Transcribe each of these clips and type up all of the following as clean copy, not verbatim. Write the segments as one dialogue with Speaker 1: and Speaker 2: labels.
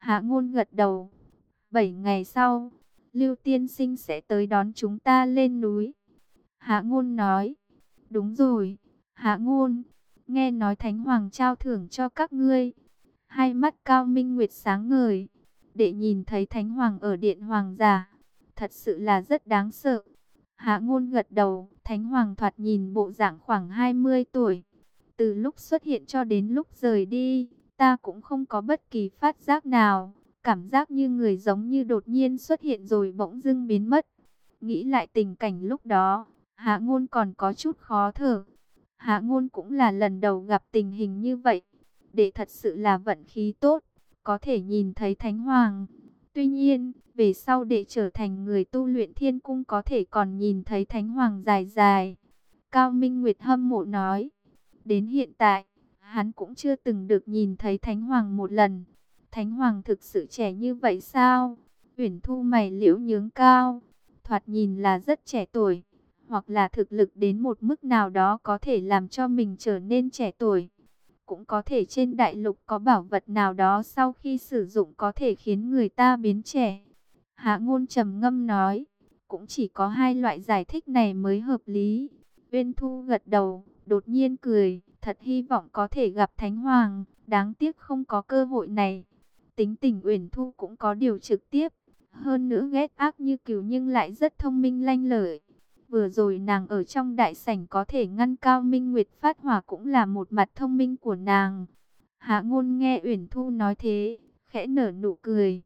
Speaker 1: Hạ Ngôn gật đầu. 7 ngày sau, Lưu tiên sinh sẽ tới đón chúng ta lên núi. Hạ Ngôn nói. Đúng rồi, Hạ Ngôn, nghe nói Thánh Hoàng trao thưởng cho các ngươi. Hai mắt Cao Minh Nguyệt sáng ngời. Để nhìn thấy Thánh Hoàng ở Điện Hoàng giả, thật sự là rất đáng sợ. Hạ Ngôn gật đầu. Thánh Hoàng thoạt nhìn bộ dạng khoảng 20 tuổi. Từ lúc xuất hiện cho đến lúc rời đi, ta cũng không có bất kỳ phát giác nào. Cảm giác như người giống như đột nhiên xuất hiện rồi bỗng dưng biến mất. Nghĩ lại tình cảnh lúc đó, Hạ Ngôn còn có chút khó thở. Hạ Ngôn cũng là lần đầu gặp tình hình như vậy. Để thật sự là vận khí tốt, có thể nhìn thấy Thánh Hoàng. Tuy nhiên, về sau để trở thành người tu luyện thiên cung có thể còn nhìn thấy Thánh Hoàng dài dài. Cao Minh Nguyệt hâm mộ nói. Đến hiện tại, hắn cũng chưa từng được nhìn thấy Thánh Hoàng một lần. Thánh Hoàng thực sự trẻ như vậy sao? Uyển Thu mày liễu nhướng cao. Thoạt nhìn là rất trẻ tuổi. Hoặc là thực lực đến một mức nào đó có thể làm cho mình trở nên trẻ tuổi. Cũng có thể trên đại lục có bảo vật nào đó sau khi sử dụng có thể khiến người ta biến trẻ. Hạ Ngôn trầm ngâm nói. Cũng chỉ có hai loại giải thích này mới hợp lý. Uyển Thu gật đầu, đột nhiên cười. Thật hy vọng có thể gặp Thánh Hoàng. Đáng tiếc không có cơ hội này. Tính tình Uyển Thu cũng có điều trực tiếp. Hơn nữa ghét ác như cừu nhưng lại rất thông minh lanh lợi. Vừa rồi nàng ở trong đại sảnh có thể ngăn Cao Minh Nguyệt phát hỏa cũng là một mặt thông minh của nàng. Hạ Ngôn nghe Uyển Thu nói thế, khẽ nở nụ cười.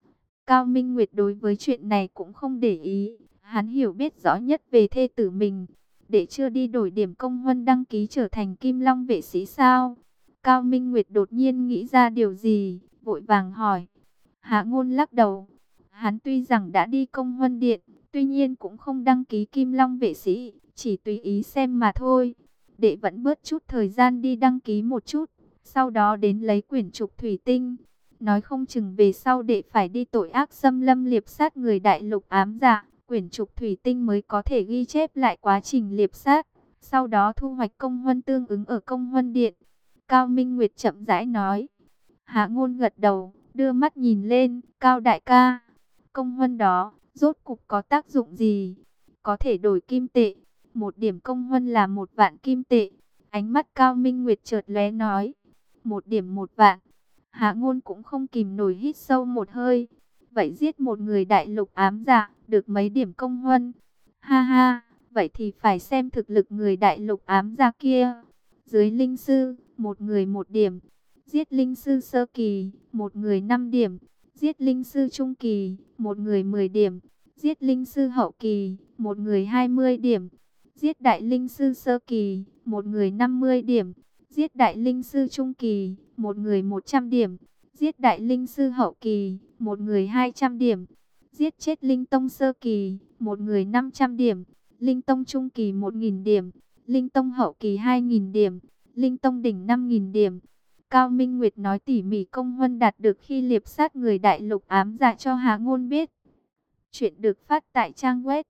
Speaker 1: Cao Minh Nguyệt đối với chuyện này cũng không để ý. Hắn hiểu biết rõ nhất về thê tử mình. Để chưa đi đổi điểm công huân đăng ký trở thành Kim Long vệ sĩ sao? Cao Minh Nguyệt đột nhiên nghĩ ra điều gì, vội vàng hỏi. Hạ Ngôn lắc đầu. Hắn tuy rằng đã đi công huân điện, tuy nhiên cũng không đăng ký Kim Long vệ sĩ, chỉ tùy ý xem mà thôi. Đệ vẫn bớt chút thời gian đi đăng ký một chút, sau đó đến lấy quyển trục thủy tinh. Nói không chừng về sau đệ phải đi tội ác xâm lâm liệp sát người đại lục ám dạ, quyển trục thủy tinh mới có thể ghi chép lại quá trình liệp sát, sau đó thu hoạch công huân tương ứng ở công huân điện. Cao Minh Nguyệt chậm rãi nói. Hạ Ngôn gật đầu, đưa mắt nhìn lên. Cao đại ca, công huân đó rốt cục có tác dụng gì? Có thể đổi kim tệ. Một điểm công huân là 1.000 kim tệ. Ánh mắt Cao Minh Nguyệt chợt lóe nói. 1 điểm 1 vạn. Hạ Ngôn cũng không kìm nổi hít sâu một hơi. Vậy giết một người đại lục ám dạ, được mấy điểm công huân? Ha ha, vậy thì phải xem thực lực người đại lục ám dạ kia. Dưới linh sư, một người 1 điểm. Giết linh sư sơ kỳ, một người 5 điểm. Giết linh sư trung kỳ, một người 10 điểm. Giết linh sư hậu kỳ, một người 20 điểm. Giết đại linh sư sơ kỳ, một người 50 điểm. Giết đại linh sư trung kỳ, một người 100 điểm. Giết đại linh sư hậu kỳ, một người 200 điểm. Giết chết linh tông sơ kỳ, một người 500 điểm. Linh tông trung kỳ 1.000 điểm. Linh tông hậu kỳ 2.000 điểm. Linh tông đỉnh 5.000 điểm. Cao Minh Nguyệt nói tỉ mỉ công huân đạt được khi liệp sát người đại lục ám dạ cho Hạ Ngôn biết. Chuyện được phát tại trang web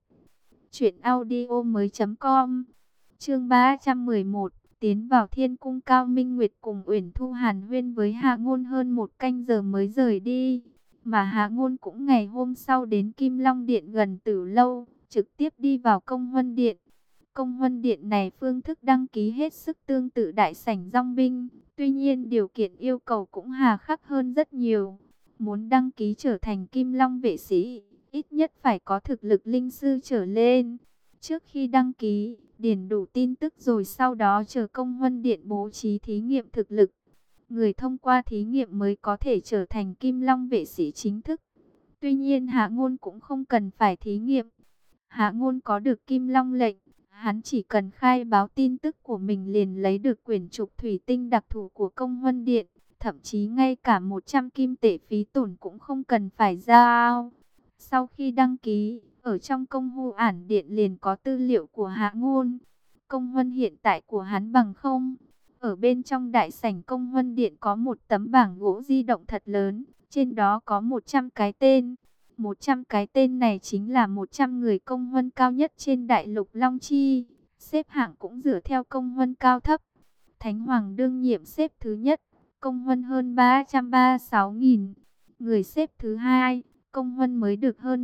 Speaker 1: truyệnaudiomoi.com. Chương 311, tiến vào thiên cung. Cao Minh Nguyệt cùng Uyển Thu hàn huyên với Hạ Ngôn hơn 1 canh giờ mới rời đi, mà Hạ Ngôn cũng ngày hôm sau đến Kim Long điện gần Tử lâu, trực tiếp đi vào công huân điện. Công huân điện này phương thức đăng ký hết sức tương tự đại sảnh dong binh, tuy nhiên điều kiện yêu cầu cũng hà khắc hơn rất nhiều. Muốn đăng ký trở thành Kim Long vệ sĩ, ít nhất phải có thực lực linh sư trở lên. Trước khi đăng ký, điền đủ tin tức rồi sau đó chờ công huân điện bố trí thí nghiệm thực lực. Người thông qua thí nghiệm mới có thể trở thành Kim Long vệ sĩ chính thức. Tuy nhiên Hạ Ngôn cũng không cần phải thí nghiệm. Hạ Ngôn có được Kim Long lệnh, hắn chỉ cần khai báo tin tức của mình liền lấy được quyển trục thủy tinh đặc thù của công huân điện. Thậm chí ngay cả 100 kim tệ phí tổn cũng không cần phải giao. Sau khi đăng ký, ở trong công hu ản điện liền có tư liệu của Hạ Ngôn. Công huân hiện tại của hắn bằng không. Ở bên trong đại sảnh công huân điện có một tấm bảng gỗ di động thật lớn. Trên đó có 100 cái tên. 100 cái tên này chính là 100 người công huân cao nhất trên đại lục Long Chi. Xếp hạng cũng dựa theo công huân cao thấp. Thánh Hoàng đương nhiệm xếp thứ nhất, công huân hơn 336.000. người xếp thứ hai, công huân mới được hơn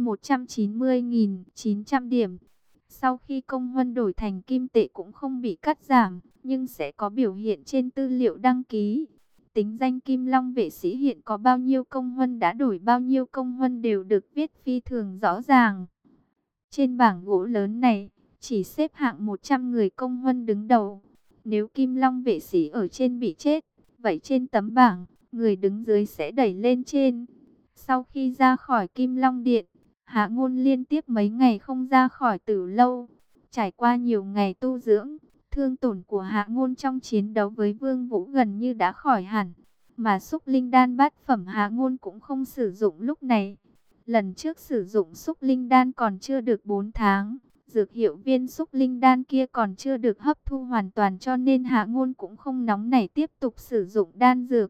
Speaker 1: 190.900 điểm. Sau khi công huân đổi thành kim tệ cũng không bị cắt giảm, nhưng sẽ có biểu hiện trên tư liệu đăng ký. Tính danh Kim Long vệ sĩ hiện có bao nhiêu công huân đã đổi bao nhiêu công huân đều được viết phi thường rõ ràng. Trên bảng gỗ lớn này, chỉ xếp hạng 100 người công huân đứng đầu. Nếu Kim Long vệ sĩ ở trên bị chết, vậy trên tấm bảng, người đứng dưới sẽ đẩy lên trên. Sau khi ra khỏi Kim Long Điện, Hạ Ngôn liên tiếp mấy ngày không ra khỏi Tử Lâu. Trải qua nhiều ngày tu dưỡng, thương tổn của Hạ Ngôn trong chiến đấu với Vương Vũ gần như đã khỏi hẳn. Mà xúc linh đan bát phẩm Hạ Ngôn cũng không sử dụng lúc này. Lần trước sử dụng xúc linh đan còn chưa được 4 tháng. Dược hiệu viên xúc linh đan kia còn chưa được hấp thu hoàn toàn, cho nên Hạ Ngôn cũng không nóng nảy tiếp tục sử dụng đan dược.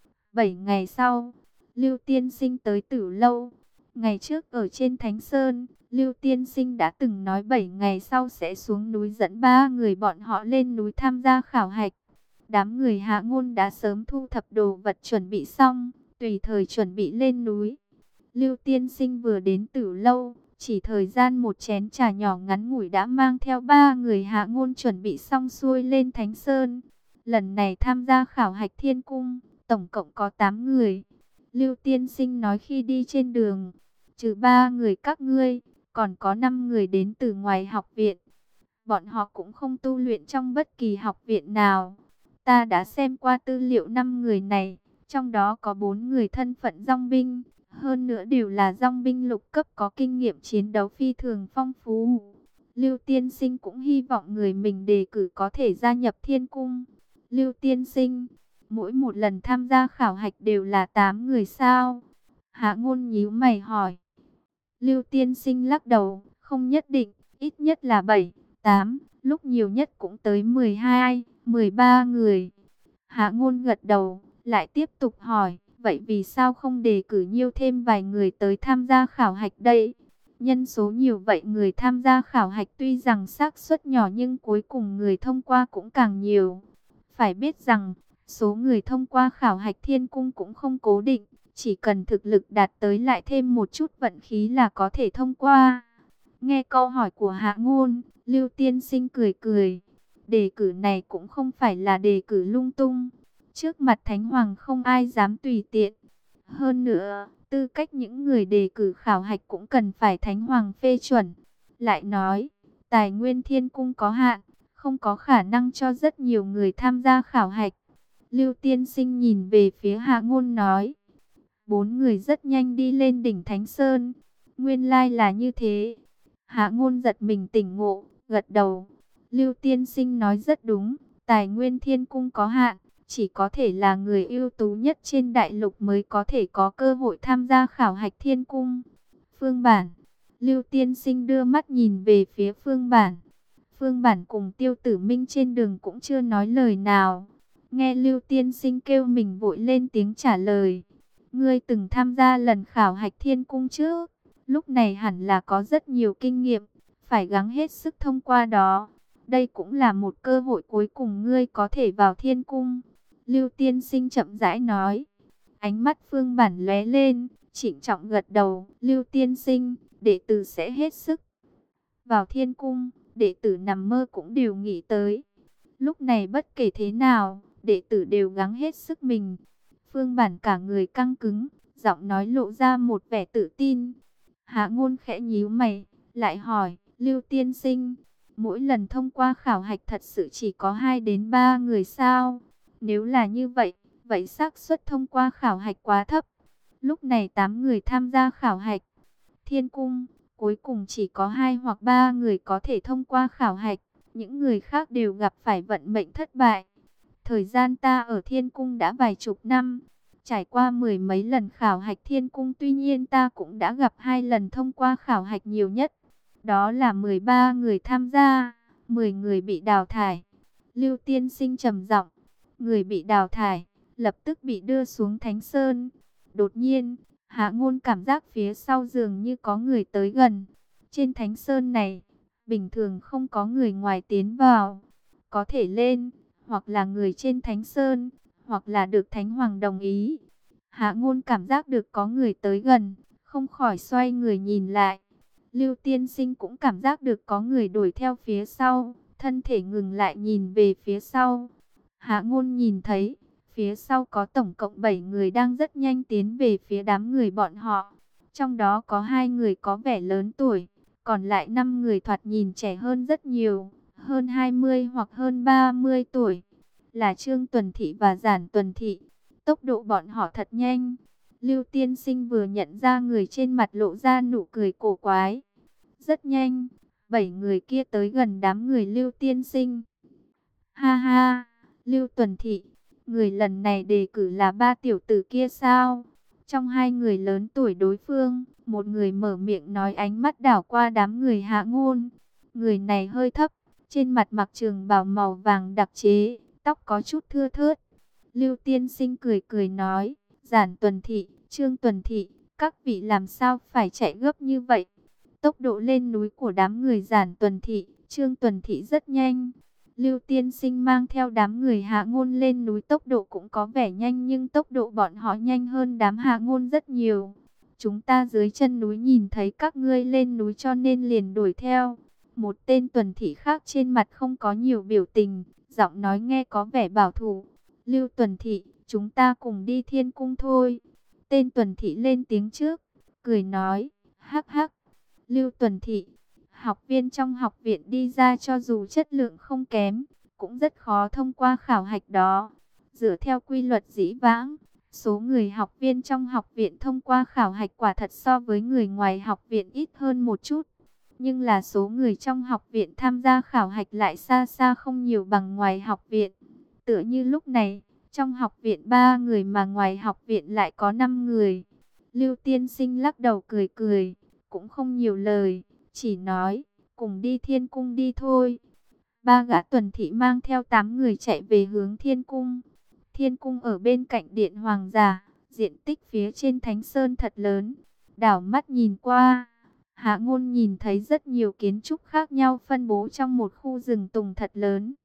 Speaker 1: 7 ngày sau, Lưu Tiên Sinh tới Tử Lâu. Ngày trước ở trên Thánh Sơn, Lưu Tiên Sinh đã từng nói 7 ngày sau sẽ xuống núi dẫn 3 người bọn họ lên núi tham gia khảo hạch. Đám người Hạ Ngôn đã sớm thu thập đồ vật chuẩn bị xong, tùy thời chuẩn bị lên núi. Lưu Tiên Sinh vừa đến Tử Lâu, chỉ thời gian một chén trà nhỏ ngắn ngủi đã mang theo 3 người Hạ Ngôn chuẩn bị xong xuôi lên Thánh Sơn. Lần này tham gia khảo hạch Thiên Cung, tổng cộng có 8 người. Lưu Tiên Sinh nói khi đi trên đường, trừ 3 người các ngươi, còn có 5 người đến từ ngoài học viện. Bọn họ cũng không tu luyện trong bất kỳ học viện nào. Ta đã xem qua tư liệu 5 người này, trong đó có 4 người thân phận dòng binh, hơn nữa đều là dòng binh lục cấp có kinh nghiệm chiến đấu phi thường phong phú. Lưu Tiên Sinh cũng hy vọng người mình đề cử có thể gia nhập Thiên Cung. Lưu Tiên Sinh, mỗi một lần tham gia khảo hạch đều là 8 người sao? Hạ Ngôn nhíu mày hỏi. Lưu Tiên Sinh lắc đầu, không nhất định, ít nhất là 7, 8, lúc nhiều nhất cũng tới 12, 13 người. Hạ Ngôn gật đầu, lại tiếp tục hỏi, vậy vì sao không đề cử nhiều thêm vài người tới tham gia khảo hạch đây? Nhân số nhiều vậy người tham gia khảo hạch tuy rằng xác suất nhỏ nhưng cuối cùng người thông qua cũng càng nhiều. Phải biết rằng, số người thông qua khảo hạch Thiên Cung cũng không cố định, chỉ cần thực lực đạt tới lại thêm một chút vận khí là có thể thông qua. Nghe câu hỏi của Hạ Ngôn, Lưu Tiên Sinh cười cười. Đề cử này cũng không phải là đề cử lung tung. Trước mặt Thánh Hoàng không ai dám tùy tiện. Hơn nữa, tư cách những người đề cử khảo hạch cũng cần phải Thánh Hoàng phê chuẩn. Lại nói, tài nguyên Thiên Cung có hạn, không có khả năng cho rất nhiều người tham gia khảo hạch. Lưu Tiên Sinh nhìn về phía Hạ Ngôn nói. 4 người rất nhanh đi lên đỉnh Thánh Sơn. Nguyên lai là như thế. Hạ Ngôn giật mình tỉnh ngộ, gật đầu. Lưu Tiên Sinh nói rất đúng, tài nguyên Thiên Cung có hạn, chỉ có thể là người ưu tú nhất trên đại lục mới có thể có cơ hội tham gia khảo hạch Thiên Cung. Phương Bản. Lưu Tiên Sinh đưa mắt nhìn về phía Phương Bản. Phương Bản cùng Tiêu Tử Minh trên đường cũng chưa nói lời nào. Nghe Lưu Tiên Sinh kêu mình vội lên tiếng trả lời. Ngươi từng tham gia lần khảo hạch Thiên Cung trước, lúc này hẳn là có rất nhiều kinh nghiệm, phải gắng hết sức thông qua đó. Đây cũng là một cơ hội cuối cùng ngươi có thể vào Thiên Cung. Lưu Tiên Sinh chậm rãi nói. Ánh mắt Phương Bản lóe lên, trịnh trọng gật đầu. Lưu Tiên Sinh, đệ tử sẽ hết sức. Vào Thiên Cung, đệ tử nằm mơ cũng đều nghĩ tới. Lúc này bất kể thế nào, đệ tử đều gắng hết sức mình. Phương Bản cả người căng cứng, giọng nói lộ ra một vẻ tự tin. Hạ Ngôn khẽ nhíu mày, lại hỏi, Lưu Tiên Sinh, mỗi lần thông qua khảo hạch thật sự chỉ có 2 đến 3 người sao? Nếu là như vậy, vậy xác suất thông qua khảo hạch quá thấp. Lúc này 8 người tham gia khảo hạch Thiên Cung, cuối cùng chỉ có 2 hoặc 3 người có thể thông qua khảo hạch, những người khác đều gặp phải vận mệnh thất bại. Thời gian ta ở Thiên Cung đã vài chục năm, trải qua 10 mấy lần khảo hạch Thiên Cung, tuy nhiên ta cũng đã gặp 2 lần thông qua khảo hạch nhiều nhất. Đó là 13 người tham gia, 10 người bị đào thải. Lưu Tiên Sinh trầm giọng, người bị đào thải, lập tức bị đưa xuống Thánh Sơn. Đột nhiên, Hạ Ngôn cảm giác phía sau dường như có người tới gần. Trên Thánh Sơn này, bình thường không có người ngoài tiến vào. Có thể lên, hoặc là người trên Thánh Sơn, hoặc là được Thánh Hoàng đồng ý. Hạ Ngôn cảm giác được có người tới gần, không khỏi xoay người nhìn lại. Lưu Tiên Sinh cũng cảm giác được có người đuổi theo phía sau, thân thể ngừng lại nhìn về phía sau. Hạ Ngôn nhìn thấy, phía sau có tổng cộng 7 người đang rất nhanh tiến về phía đám người bọn họ. Trong đó có 2 người có vẻ lớn tuổi, còn lại 5 người thoạt nhìn trẻ hơn rất nhiều, hơn 20 hoặc hơn 30 tuổi. Là Trương Tuần Thị và Giản Tuần Thị. Tốc độ bọn họ thật nhanh. Lưu Tiên Sinh vừa nhận ra người trên mặt lộ ra nụ cười cổ quái. Rất nhanh, 7 người kia tới gần đám người Lưu Tiên Sinh. Ha ha, Lưu Tuần Thị, người lần này đề cử là 3 tiểu tử kia sao? Trong 2 người lớn tuổi đối phương, một người mở miệng nói, ánh mắt đảo qua đám người Hạ Ngôn. Người này hơi thấp, trên mặt mặc trường bào màu vàng đặc chế, tóc có chút thưa thớt. Lưu Tiên Sinh cười cười nói, Giản Tuần Thị, Trương Tuần Thị, các vị làm sao phải chạy gấp như vậy? Tốc độ lên núi của đám người Giản Tuần Thị, Trương Tuần Thị rất nhanh. Lưu Tiên Sinh mang theo đám người Hạ Ngôn lên núi, tốc độ cũng có vẻ nhanh, nhưng tốc độ bọn họ nhanh hơn đám Hạ Ngôn rất nhiều. Chúng ta dưới chân núi nhìn thấy các ngươi lên núi cho nên liền đuổi theo. Một tên Tuần Thị khác trên mặt không có nhiều biểu tình, giọng nói nghe có vẻ bảo thủ. Lưu Tuần Thị, chúng ta cùng đi Thiên Cung thôi. Tên Tuần Thị lên tiếng trước, cười nói, hắc hắc. Lưu Tuần Thị, học viên trong học viện đi ra cho dù chất lượng không kém, cũng rất khó thông qua khảo hạch đó. Dựa theo quy luật dĩ vãng, số người học viên trong học viện thông qua khảo hạch quả thật so với người ngoài học viện ít hơn một chút. Nhưng là số người trong học viện tham gia khảo hạch lại xa xa không nhiều bằng ngoài học viện. Tựa như lúc này, trong học viện 3 người mà ngoài học viện lại có 5 người. Lưu Tiên Sinh lắc đầu cười cười, cũng không nhiều lời, chỉ nói, cùng đi Thiên Cung đi thôi. 3 gã Tuần Thị mang theo 8 người chạy về hướng Thiên Cung. Thiên Cung ở bên cạnh Điện Hoàng giả, diện tích phía trên Thánh Sơn thật lớn. Đảo mắt nhìn qua, Hạ Ngôn nhìn thấy rất nhiều kiến trúc khác nhau phân bố trong một khu rừng tùng thật lớn.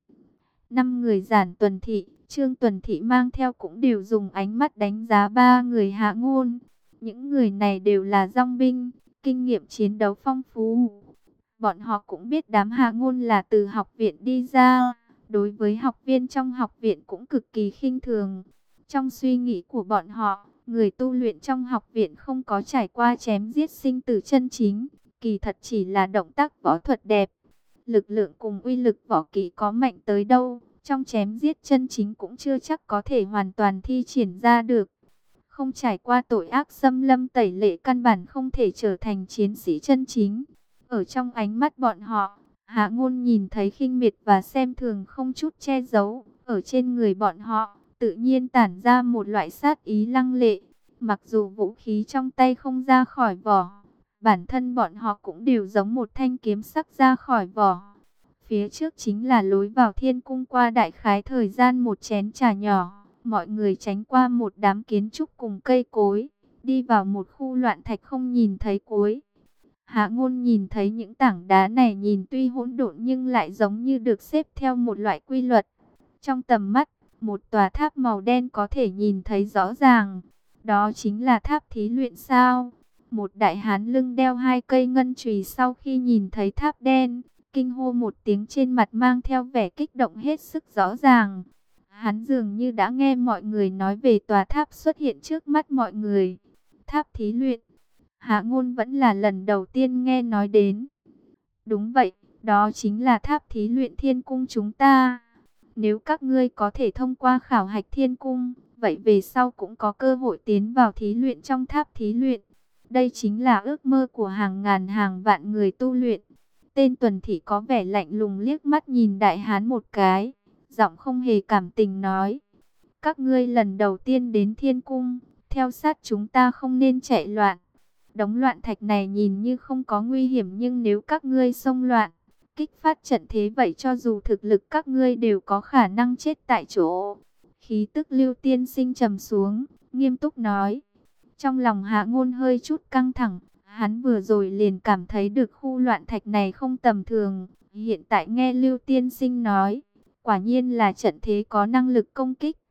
Speaker 1: 5 người Giản Tuần Thị, Trương Tuần Thị mang theo cũng đều dùng ánh mắt đánh giá 3 người Hạ Ngôn. Những người này đều là dong binh, kinh nghiệm chiến đấu phong phú. Bọn họ cũng biết đám Hạ Ngôn là từ học viện đi ra, đối với học viên trong học viện cũng cực kỳ khinh thường. Trong suy nghĩ của bọn họ, người tu luyện trong học viện không có trải qua chém giết sinh tử chân chính, kỳ thật chỉ là động tác võ thuật đẹp. Lực lượng cùng uy lực võ kỹ có mạnh tới đâu, trong chém giết chân chính cũng chưa chắc có thể hoàn toàn thi triển ra được. Không trải qua tội ác xâm lâm tẩy lệ, căn bản không thể trở thành chiến sĩ chân chính. Ở trong ánh mắt bọn họ, Hạ Ngôn nhìn thấy khinh miệt và xem thường không chút che giấu. Ở trên người bọn họ, tự nhiên tản ra một loại sát ý lăng lệ. Mặc dù vũ khí trong tay không ra khỏi vỏ, bản thân bọn họ cũng đều giống một thanh kiếm sắc ra khỏi vỏ. Phía trước chính là lối vào Thiên Cung, qua đại khái thời gian một chén trà nhỏ. Mọi người tránh qua một đám kiến trúc cùng cây cối, đi vào một khu loạn thạch không nhìn thấy cuối. Hạ Ngôn nhìn thấy những tảng đá này nhìn tuy hỗn độn nhưng lại giống như được xếp theo một loại quy luật. Trong tầm mắt, một tòa tháp màu đen có thể nhìn thấy rõ ràng. Đó chính là tháp thí luyện sao? Một đại hán lưng đeo 2 cây ngân chùy sau khi nhìn thấy tháp đen, kinh hô một tiếng, trên mặt mang theo vẻ kích động hết sức rõ ràng. Hắn dường như đã nghe mọi người nói về tòa tháp xuất hiện trước mắt mọi người. Tháp thí luyện, Hạ Ngôn vẫn là lần đầu tiên nghe nói đến. Đúng vậy, đó chính là tháp thí luyện Thiên Cung chúng ta. Nếu các ngươi có thể thông qua khảo hạch Thiên Cung, vậy về sau cũng có cơ hội tiến vào thí luyện trong tháp thí luyện. Đây chính là ước mơ của hàng ngàn hàng vạn người tu luyện. Tên Tuần Thị có vẻ lạnh lùng liếc mắt nhìn đại hán một cái, giọng không hề cảm tình nói: các ngươi lần đầu tiên đến Thiên Cung, theo sát chúng ta không nên chạy loạn. Đống loạn thạch này nhìn như không có nguy hiểm, nhưng nếu các ngươi xông loạn, kích phát trận thế, vậy cho dù thực lực các ngươi đều có khả năng chết tại chỗ. Khí tức Lưu Tiên Sinh trầm xuống, nghiêm túc nói. Trong lòng Hạ Ngôn hơi chút căng thẳng, hắn vừa rồi liền cảm thấy được khu loạn thạch này không tầm thường. Hiện tại nghe Lưu Tiên Sinh nói, quả nhiên là trận thế có năng lực công kích.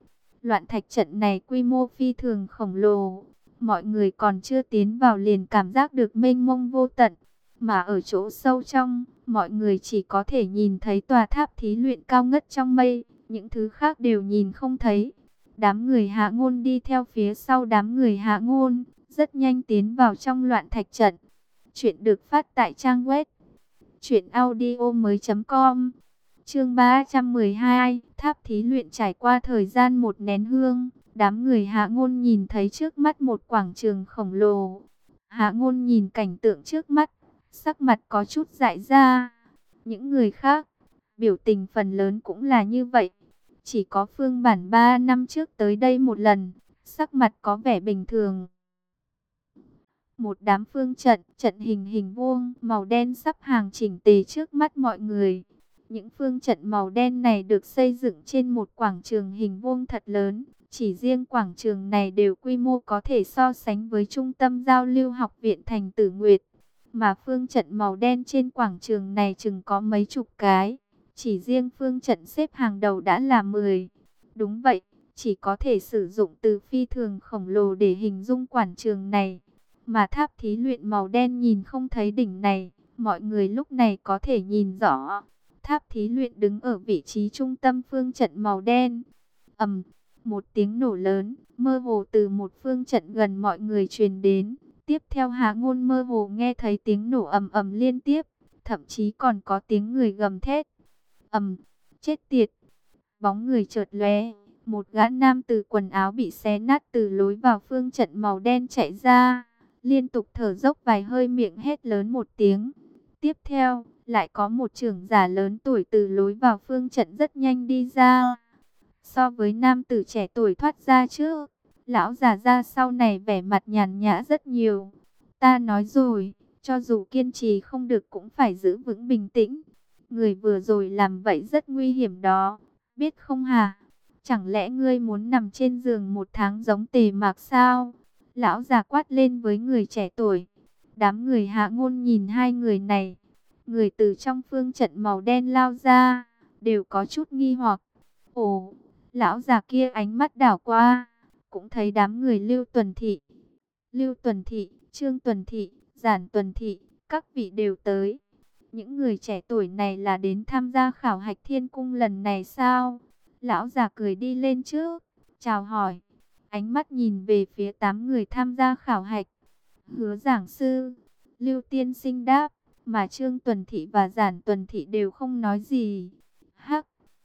Speaker 1: Loạn thạch trận này quy mô phi thường khổng lồ. Mọi người còn chưa tiến vào liền cảm giác được mênh mông vô tận. Mà ở chỗ sâu trong, mọi người chỉ có thể nhìn thấy tòa tháp thí luyện cao ngất trong mây. Những thứ khác đều nhìn không thấy. Đám người Hạ Ngôn đi theo phía sau đám người Hạ Ngôn, rất nhanh tiến vào trong loạn thạch trận. Chuyện được phát tại trang web truyệnaudiomoi.com. Chương 312, tháp thí luyện. Trải qua thời gian một nén hương, đám người Hạ Ngôn nhìn thấy trước mắt một quảng trường khổng lồ. Hạ Ngôn nhìn cảnh tượng trước mắt, sắc mặt có chút dại ra. Những người khác, biểu tình phần lớn cũng là như vậy. Chỉ có Phương Bản 3 năm trước tới đây một lần, sắc mặt có vẻ bình thường. Một đám phương trận, trận hình hình vuông, màu đen sắp hàng chỉnh tề trước mắt mọi người. Những phương trận màu đen này được xây dựng trên một quảng trường hình vuông thật lớn. Chỉ riêng quảng trường này đều quy mô có thể so sánh với trung tâm giao lưu học viện Thành Tử Nguyệt. Mà phương trận màu đen trên quảng trường này chừng có mấy chục cái. Chỉ riêng phương trận xếp hàng đầu đã là 10. Đúng vậy, chỉ có thể sử dụng từ phi thường khổng lồ để hình dung quảng trường này. Mà tháp thí luyện màu đen nhìn không thấy đỉnh này, mọi người lúc này có thể nhìn rõ. Tháp thí luyện đứng ở vị trí trung tâm phương trận màu đen. Ầm, một tiếng nổ lớn, mơ hồ từ một phương trận gần mọi người truyền đến. Tiếp theo Hạ Ngôn mơ hồ nghe thấy tiếng nổ ầm ầm liên tiếp, thậm chí còn có tiếng người gầm thét. Ầm, chết tiệt. Bóng người chợt lóe, một gã nam tử quần áo bị xé nát từ lối vào phương trận màu đen chạy ra, liên tục thở dốc vài hơi, miệng hét lớn một tiếng. Tiếp theo, lại có một trưởng giả lớn tuổi từ lối vào phương trận rất nhanh đi ra. So với nam tử trẻ tuổi thoát ra trước, lão già ra sau này vẻ mặt nhàn nhã rất nhiều. Ta nói rồi, cho dù kiên trì không được cũng phải giữ vững bình tĩnh. Người vừa rồi làm vậy rất nguy hiểm đó, biết không hả? Chẳng lẽ ngươi muốn nằm trên giường một tháng giống Tề Mạc sao? Lão già quát lên với người trẻ tuổi. Đám người Hạ Ngôn nhìn hai người này. Người từ trong phương trận màu đen lao ra, đều có chút nghi hoặc. Ồ, lão già kia ánh mắt đảo qua, cũng thấy đám người Lưu Tuần Thị. Lưu Tuần Thị, Trương Tuần Thị, Giản Tuần Thị, các vị đều tới. Những người trẻ tuổi này là đến tham gia khảo hạch thiên cung lần này sao? Lão già cười đi lên trước, chào hỏi. Ánh mắt nhìn về phía 8 người tham gia khảo hạch. Hứa giảng sư, Lưu tiên sinh đáp, mà Trương Tuần Thị và Giản Tuần Thị đều không nói gì. Hắc,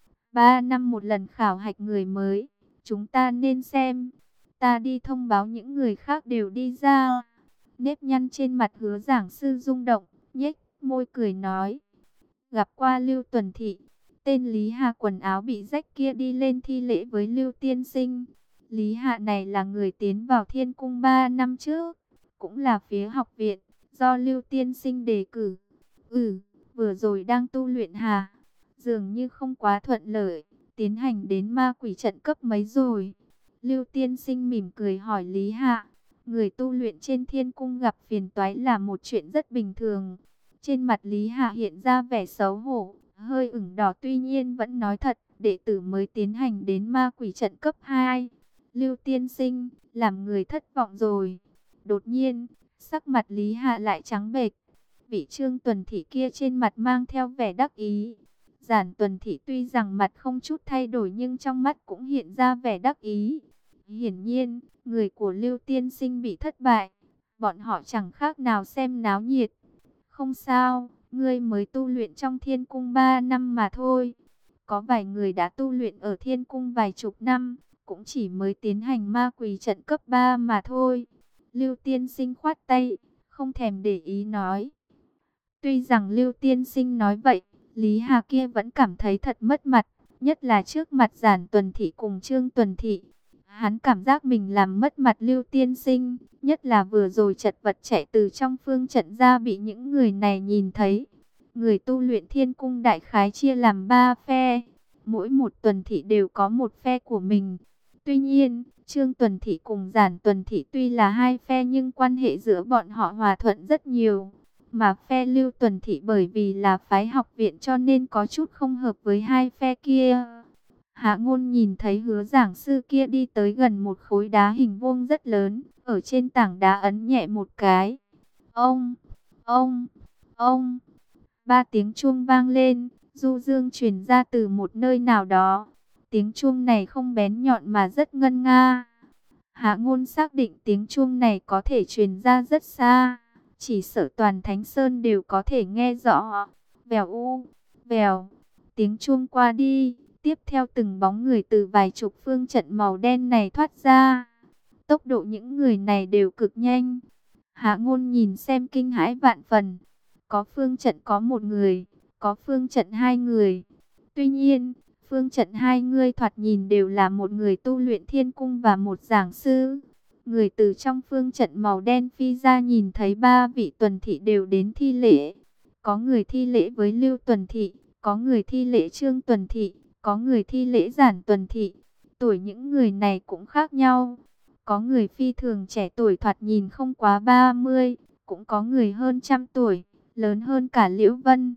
Speaker 1: 3 năm một lần khảo hạch người mới, chúng ta nên xem. Ta đi thông báo những người khác đều đi ra. Nếp nhăn trên mặt Hứa giảng sư rung động, nhếch môi cười nói. Gặp qua Lưu Tuần Thị, tên Lý Hà quần áo bị rách kia đi lên thi lễ với Lưu tiên sinh. Lý Hạ này là người tiến vào thiên cung 3 năm trước, cũng là phía học viện, do Lưu tiên sinh đề cử. Vừa rồi đang tu luyện hà, dường như không quá thuận lợi, tiến hành đến ma quỷ trận cấp mấy rồi. Lưu tiên sinh mỉm cười hỏi Lý Hạ, người tu luyện trên thiên cung gặp phiền toái là một chuyện rất bình thường. Trên mặt Lý Hạ hiện ra vẻ xấu hổ, hơi ửng đỏ, tuy nhiên vẫn nói thật, đệ tử mới tiến hành đến ma quỷ trận cấp 2. Lưu tiên sinh, làm người thất vọng rồi. Đột nhiên, sắc mặt Lý Hạ lại trắng bệch. Vị Trương Tuần Thị kia trên mặt mang theo vẻ đắc ý. Giản Tuần Thị tuy rằng mặt không chút thay đổi nhưng trong mắt cũng hiện ra vẻ đắc ý. Hiển nhiên, người của Lưu tiên sinh bị thất bại. Bọn họ chẳng khác nào xem náo nhiệt. Không sao, ngươi mới tu luyện trong thiên cung 3 năm mà thôi. Có vài người đã tu luyện ở thiên cung vài chục năm, cũng chỉ mới tiến hành ma quỷ trận cấp 3 mà thôi. Lưu tiên sinh khoát tay, không thèm để ý nói. Tuy rằng Lưu tiên sinh nói vậy, Lý Hà kia vẫn cảm thấy thật mất mặt, nhất là trước mặt Giản Tuần Thị cùng Trương Tuần Thị. Hắn cảm giác mình làm mất mặt Lưu tiên sinh, nhất là vừa rồi chật vật chạy từ trong phương trận ra bị những người này nhìn thấy. Người tu luyện thiên cung đại khái chia làm 3 phe, mỗi một tuần thị đều có một phe của mình. Tuy nhiên, Trương Tuần Thị cùng Giản Tuần Thị tuy là hai phe nhưng quan hệ giữa bọn họ hòa thuận rất nhiều. Mà phe Lưu Tuần Thị bởi vì là phái học viện cho nên có chút không hợp với hai phe kia. Hạ Ngôn nhìn thấy Hứa giảng sư kia đi tới gần một khối đá hình vuông rất lớn, ở trên tảng đá ấn nhẹ một cái. Ông, ông, ông, ba tiếng chuông vang lên, du dương truyền ra từ một nơi nào đó. Tiếng chuông này không bén nhọn mà rất ngân nga. Hạ Ngôn xác định tiếng chuông này có thể truyền ra rất xa, chỉ sợ toàn Thánh Sơn đều có thể nghe rõ. Vèo u, vèo, tiếng chuông qua đi, tiếp theo từng bóng người từ vài chục phương trận màu đen này thoát ra. Tốc độ những người này đều cực nhanh. Hạ Ngôn nhìn xem kinh hãi vạn phần. Có phương trận có một người, có phương trận hai người. Tuy nhiên, phương trận hai người thoạt nhìn đều là một người tu luyện thiên cung và một giảng sư. Người từ trong phương trận màu đen phi ra nhìn thấy ba vị tuần thị đều đến thi lễ. Có người thi lễ với Lưu Tuần Thị, có người thi lễ Trương Tuần Thị, có người thi lễ Giản Tuần Thị. Tuổi những người này cũng khác nhau. Có người phi thường trẻ tuổi thoạt nhìn không quá 30, cũng có người hơn trăm tuổi, lớn hơn cả Liễu Vân.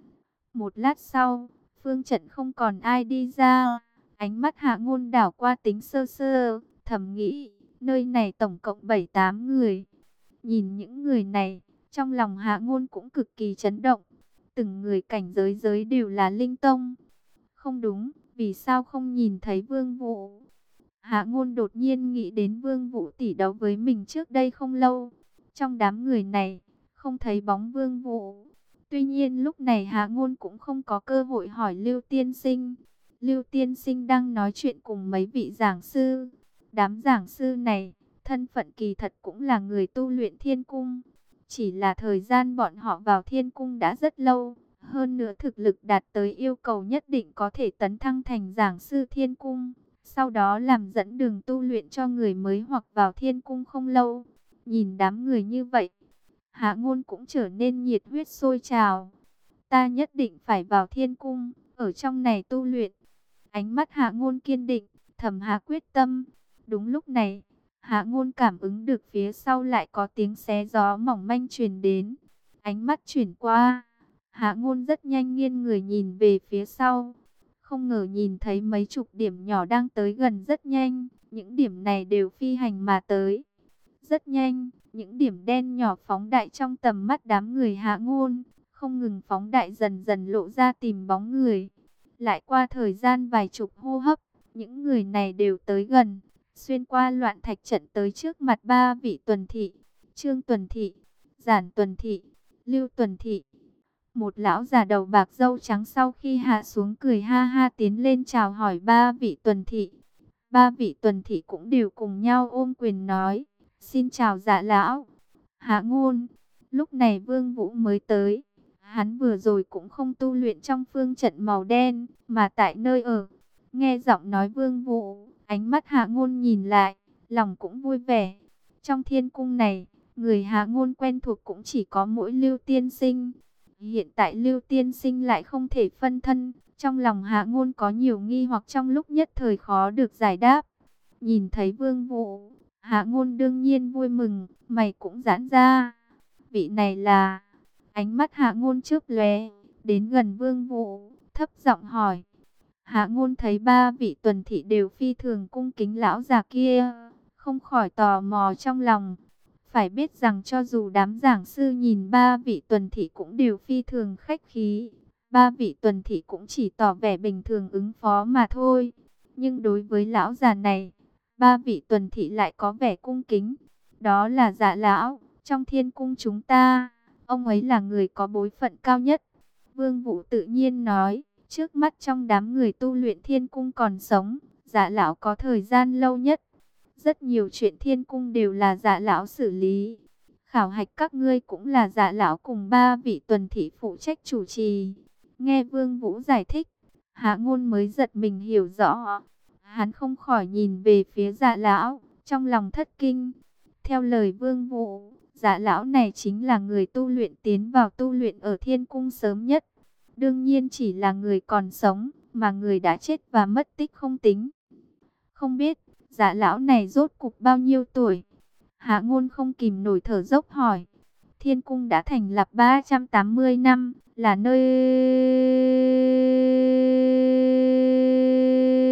Speaker 1: Một lát sau, phương trận không còn ai đi ra. Ánh mắt Hạ Ngôn đảo qua tính sơ sơ, thầm nghĩ, nơi này tổng cộng 7-8 người. Nhìn những người này, trong lòng Hạ Ngôn cũng cực kỳ chấn động. Từng người cảnh giới giới đều là linh tông. Không đúng, vì sao không nhìn thấy Vương Vũ? Hạ Ngôn đột nhiên nghĩ đến Vương Vũ tỷ đấu với mình trước đây không lâu. Trong đám người này, không thấy bóng Vương Vũ. Tuy nhiên lúc này Hạ Ngôn cũng không có cơ hội hỏi Lưu Tiên Sinh. Lưu Tiên Sinh đang nói chuyện cùng mấy vị giảng sư. Đám giảng sư này, thân phận kỳ thật cũng là người tu luyện thiên cung. Chỉ là thời gian bọn họ vào thiên cung đã rất lâu. Hơn nữa thực lực đạt tới yêu cầu nhất định có thể tấn thăng thành giảng sư thiên cung. Sau đó làm dẫn đường tu luyện cho người mới hoặc vào thiên cung không lâu. Nhìn đám người như vậy, Hạ Ngôn cũng trở nên nhiệt huyết sôi trào. Ta nhất định phải vào thiên cung, ở trong này tu luyện. Ánh mắt Hạ Ngôn kiên định, thầm hạ quyết tâm. Đúng lúc này, Hạ Ngôn cảm ứng được phía sau lại có tiếng xé gió mỏng manh truyền đến. Ánh mắt chuyển qua, Hạ Ngôn rất nhanh nghiêng người nhìn về phía sau. Không ngờ nhìn thấy mấy chục điểm nhỏ đang tới gần rất nhanh. Những điểm này đều phi hành mà tới. Rất nhanh, những điểm đen nhỏ phóng đại trong tầm mắt đám người Hạ Ngôn. Không ngừng phóng đại dần dần lộ ra tìm bóng người. Lại qua thời gian vài chục hô hấp, những người này đều tới gần. Xuyên qua loạn thạch trận tới trước mặt ba vị tuần thị. Trương Tuần Thị, Giản Tuần Thị, Lưu Tuần Thị. Một lão già đầu bạc râu trắng sau khi hạ xuống cười ha ha tiến lên chào hỏi ba vị tuần thị. Ba vị tuần thị cũng đều cùng nhau ôm quyền nói, xin chào dạ lão. Hạ Ngôn, lúc này Vương Vũ mới tới. Hắn vừa rồi cũng không tu luyện trong phương trận màu đen, mà tại nơi ở. Nghe giọng nói Vương Vũ, ánh mắt Hạ Ngôn nhìn lại, lòng cũng vui vẻ. Trong thiên cung này, người Hạ Ngôn quen thuộc cũng chỉ có mỗi Lưu Tiên Sinh. Hiện tại Lưu Tiên Sinh lại không thể phân thân, trong lòng Hạ Ngôn có nhiều nghi hoặc trong lúc nhất thời khó được giải đáp. Nhìn thấy Vương Vũ, Hạ Ngôn đương nhiên vui mừng, mày cũng giãn ra. Vị này là... Ánh mắt Hạ Ngôn chớp lóe, đến gần Vương Vũ, thấp giọng hỏi. Hạ Ngôn thấy ba vị tuần thị đều phi thường cung kính lão già kia, không khỏi tò mò trong lòng. Phải biết rằng cho dù đám giảng sư nhìn ba vị tuần thị cũng đều phi thường khách khí, ba vị tuần thị cũng chỉ tỏ vẻ bình thường ứng phó mà thôi. Nhưng đối với lão già này, ba vị tuần thị lại có vẻ cung kính. Đó là Dạ lão, trong thiên cung chúng ta, ông ấy là người có bối phận cao nhất. Vương Vũ tự nhiên nói, trước mắt trong đám người tu luyện thiên cung còn sống, Dạ lão có thời gian lâu nhất. Rất nhiều chuyện thiên cung đều là Dạ lão xử lý. Khảo hạch các ngươi cũng là Dạ lão cùng ba vị tuần thị phụ trách chủ trì. Nghe Vương Vũ giải thích, Hạ Ngôn mới giật mình hiểu rõ. Hắn không khỏi nhìn về phía Dạ lão, trong lòng thất kinh. Theo lời Vương Vũ, Dạ lão này chính là người tu luyện tiến vào tu luyện ở thiên cung sớm nhất. Đương nhiên chỉ là người còn sống, mà người đã chết và mất tích không tính. Không biết Dạ lão này rốt cục bao nhiêu tuổi? Hạ Ngôn không kìm nổi thở dốc hỏi. Thiên cung đã thành lập 380 năm, là nơi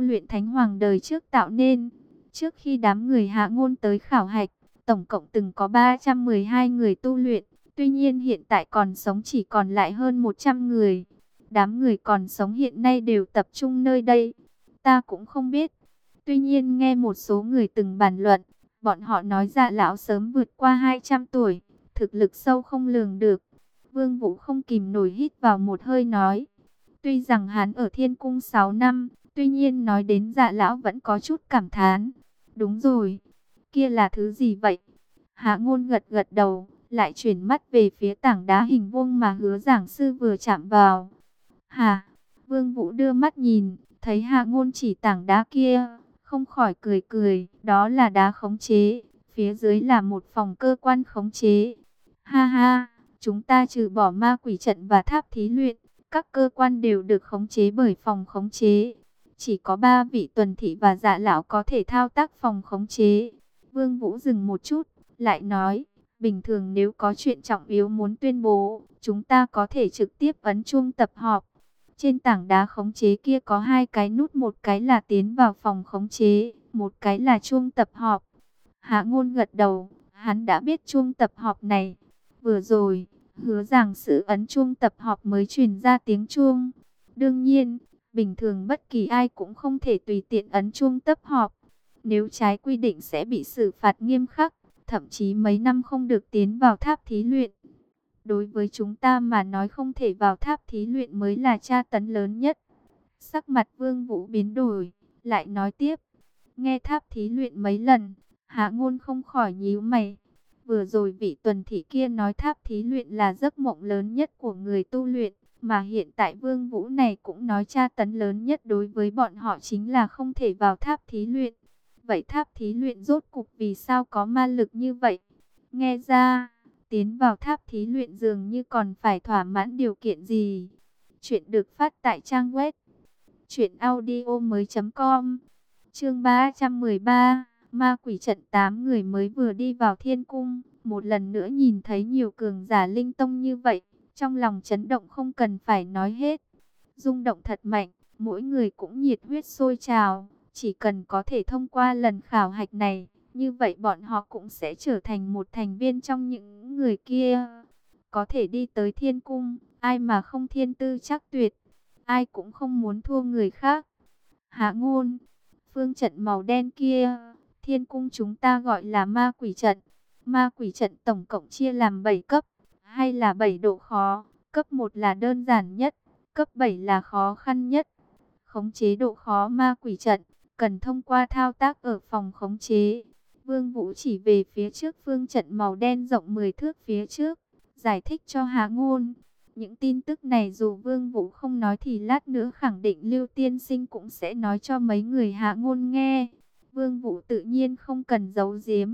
Speaker 1: luyện thánh hoàng đời trước tạo nên. Trước khi đám người Hạ Ngôn tới khảo hạch, tổng cộng từng có 312 người tu luyện. Tuy nhiên hiện tại còn sống chỉ còn lại hơn 100 người. Đám người còn sống hiện nay đều tập trung nơi đây. Ta cũng không biết. Tuy nhiên nghe một số người từng bàn luận, bọn họ nói Dạ lão sớm vượt qua 200 tuổi, thực lực sâu không lường được. Vương Vũ không kìm nổi hít vào một hơi nói. Tuy rằng hắn ở Thiên Cung 6 năm, tuy nhiên nói đến Dạ lão vẫn có chút cảm thán. Đúng rồi, kia là thứ gì vậy? Hạ Ngôn gật gật đầu, lại chuyển mắt về phía tảng đá hình vuông mà Hứa giảng sư vừa chạm vào. Hà, Vương Vũ đưa mắt nhìn, thấy Hạ Ngôn chỉ tảng đá kia, không khỏi cười cười, đó là đá khống chế, phía dưới là một phòng cơ quan khống chế. Ha ha, chúng ta trừ bỏ ma quỷ trận và tháp thí luyện, các cơ quan đều được khống chế bởi phòng khống chế. Chỉ có 3 vị tuần thị và Dạ lão có thể thao tác phòng khống chế. Vương Vũ dừng một chút, lại nói, bình thường nếu có chuyện trọng yếu muốn tuyên bố, chúng ta có thể trực tiếp ấn chuông tập họp. Trên tảng đá khống chế kia có 2 cái nút, một cái là tiến vào phòng khống chế, một cái là chuông tập họp. Hạ Ngôn gật đầu, hắn đã biết chuông tập họp này. Vừa rồi, Hứa giảng sự ấn chuông tập họp mới truyền ra tiếng chuông. Đương nhiên, bình thường bất kỳ ai cũng không thể tùy tiện ấn chuông tập họp. Nếu trái quy định sẽ bị xử phạt nghiêm khắc, thậm chí mấy năm không được tiến vào tháp thí luyện. Đối với chúng ta mà nói không thể vào tháp thí luyện mới là tra tấn lớn nhất. Sắc mặt Vương Vũ biến đổi, lại nói tiếp. Nghe tháp thí luyện mấy lần, Hạ Ngôn không khỏi nhíu mày. Vừa rồi vị tuần thị kia nói tháp thí luyện là giấc mộng lớn nhất của người tu luyện. Mà hiện tại Vương Vũ này cũng nói tra tấn lớn nhất đối với bọn họ chính là không thể vào tháp thí luyện. Vậy tháp thí luyện rốt cục vì sao có ma lực như vậy? Nghe ra, tiến vào tháp thí luyện dường như còn phải thỏa mãn điều kiện gì? Chuyện được phát tại trang web truyệnaudiomoi.com. Chương 313, Ma Quỷ Trận. 8 người mới vừa đi vào Thiên Cung, một lần nữa nhìn thấy nhiều cường giả linh tông như vậy, trong lòng chấn động không cần phải nói hết. Rung động thật mạnh, mỗi người cũng nhiệt huyết sôi trào, chỉ cần có thể thông qua lần khảo hạch này, như vậy bọn họ cũng sẽ trở thành một thành viên trong những người kia. Có thể đi tới Thiên Cung, ai mà không thiên tư chắc tuyệt, ai cũng không muốn thua người khác. Hạ Ngôn, phương trận màu đen kia, Thiên Cung chúng ta gọi là ma quỷ trận. Ma quỷ trận tổng cộng chia làm 7 cấp, hay là 7 độ khó. Cấp 1 là đơn giản nhất, cấp 7 là khó khăn nhất. Khống chế độ khó ma quỷ trận, cần thông qua thao tác ở phòng khống chế. Vương Vũ chỉ về phía trước phương trận màu đen rộng 10 thước phía trước, giải thích cho Hạ Ngôn. Những tin tức này dù Vương Vũ không nói thì lát nữa khẳng định Lưu Tiên Sinh cũng sẽ nói cho mấy người Hạ Ngôn nghe. Vương Vũ tự nhiên không cần giấu giếm.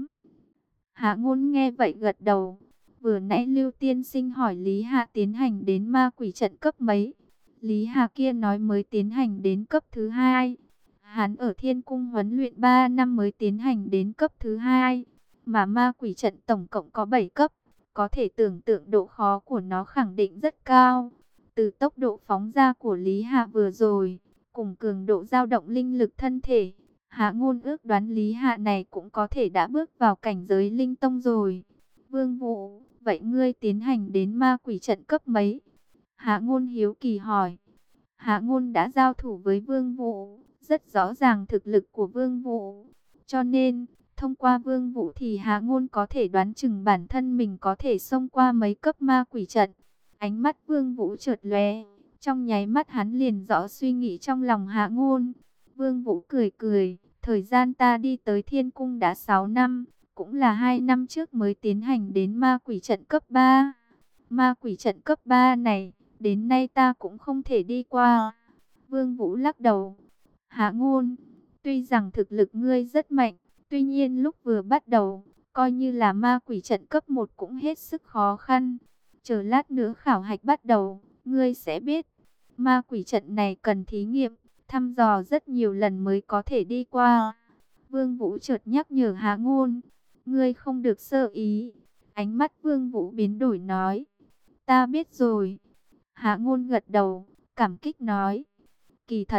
Speaker 1: Hạ Ngôn nghe vậy gật đầu. Vừa nãy Lưu Tiên Sinh hỏi Lý Hạ tiến hành đến ma quỷ trận cấp mấy. Lý Hạ kia nói mới tiến hành đến cấp thứ 2. Hắn ở Thiên Cung huấn luyện 3 năm mới tiến hành đến cấp thứ 2. Mà ma quỷ trận tổng cộng có 7 cấp. Có thể tưởng tượng độ khó của nó khẳng định rất cao. Từ tốc độ phóng ra của Lý Hạ vừa rồi, cùng cường độ dao động linh lực thân thể, Hạ Ngôn ước đoán Lý Hạ này cũng có thể đã bước vào cảnh giới linh tông rồi. Vương Vũ, vậy ngươi tiến hành đến ma quỷ trận cấp mấy? Hạ Ngôn hiếu kỳ hỏi. Hạ Ngôn đã giao thủ với Vương Vũ, rất rõ ràng thực lực của Vương Vũ. Cho nên, thông qua Vương Vũ thì Hạ Ngôn có thể đoán chừng bản thân mình có thể xông qua mấy cấp ma quỷ trận. Ánh mắt Vương Vũ chợt lóe, trong nháy mắt hắn liền rõ suy nghĩ trong lòng Hạ Ngôn. Vương Vũ cười cười, thời gian ta đi tới Thiên Cung đã 6 năm, cũng là 2 năm trước mới tiến hành đến ma quỷ trận cấp 3. Ma quỷ trận cấp 3 này, đến nay ta cũng không thể đi qua. Vương Vũ lắc đầu. Hạ Ngôn, tuy rằng thực lực ngươi rất mạnh, tuy nhiên lúc vừa bắt đầu, coi như là ma quỷ trận cấp 1 cũng hết sức khó khăn. Chờ lát nữa khảo hạch bắt đầu, ngươi sẽ biết. Ma quỷ trận này cần thí nghiệm, thăm dò rất nhiều lần mới có thể đi qua. Vương Vũ chợt nhắc nhở Hạ Ngôn, ngươi không được sơ ý. Ánh mắt Vương Vũ biến đổi nói, ta biết rồi. Hạ Ngôn gật đầu, cảm kích nói, kỳ thật,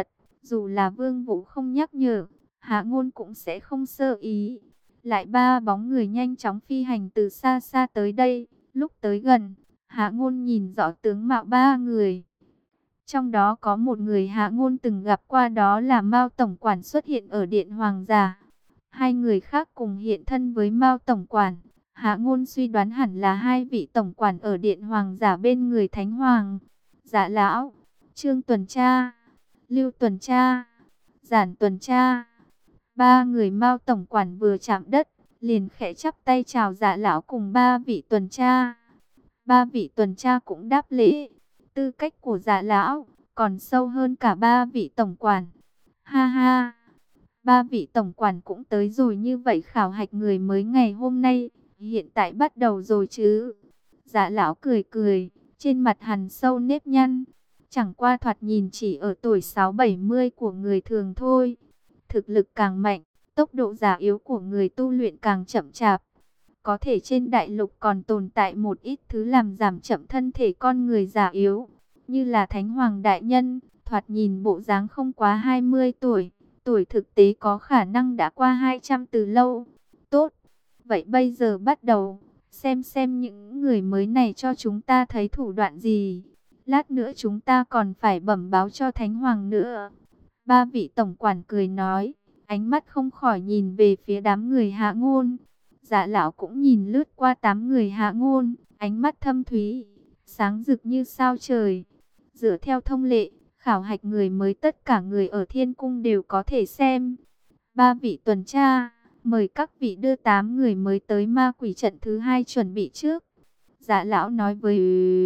Speaker 1: Dù là Vương Vũ không nhắc nhở, Hạ Ngôn cũng sẽ không sơ ý. Lại ba bóng người nhanh chóng phi hành từ xa xa tới đây. Lúc tới gần, Hạ Ngôn nhìn rõ tướng mạo ba người. Trong đó có một người Hạ Ngôn từng gặp qua, đó là Mao Tổng Quản xuất hiện ở Điện Hoàng gia. Hai người khác cùng hiện thân với Mao Tổng Quản. Hạ Ngôn suy đoán hẳn là hai vị Tổng Quản ở Điện Hoàng gia bên người Thánh Hoàng. Dạ lão, Trương tuần tra, Lưu tuần tra, Giản tuần tra. Ba người Mao Tổng Quản vừa chạm đất, liền khẽ chắp tay chào Dạ lão cùng ba vị tuần tra. Ba vị tuần tra cũng đáp lễ. Tư cách của Dạ lão còn sâu hơn cả ba vị tổng quản. Ha ha, ba vị tổng quản cũng tới rồi, như vậy khảo hạch người mới ngày hôm nay hiện tại bắt đầu rồi chứ? Dạ lão cười cười, trên mặt hằn sâu nếp nhăn. Chẳng qua thoạt nhìn chỉ ở tuổi 6-70 của người thường thôi. Thực lực càng mạnh, tốc độ già yếu của người tu luyện càng chậm chạp. Có thể trên đại lục còn tồn tại một ít thứ làm giảm chậm thân thể con người già yếu. Như là Thánh Hoàng Đại Nhân, thoạt nhìn bộ dáng không quá 20 tuổi. Tuổi thực tế có khả năng đã qua 200 từ lâu. Tốt, vậy bây giờ bắt đầu, xem những người mới này cho chúng ta thấy thủ đoạn gì. Lát nữa chúng ta còn phải bẩm báo cho Thánh Hoàng nữa. Ba vị tổng quản cười nói, ánh mắt không khỏi nhìn về phía đám người Hạ Ngôn. Dạ lão cũng nhìn lướt qua 8 người Hạ Ngôn, ánh mắt thâm thúy, sáng rực như sao trời. Dựa theo thông lệ, khảo hạch người mới tất cả người ở Thiên Cung đều có thể xem. Ba vị tuần tra, mời các vị đưa 8 người mới tới ma quỷ trận thứ 2 chuẩn bị trước. Dạ lão nói với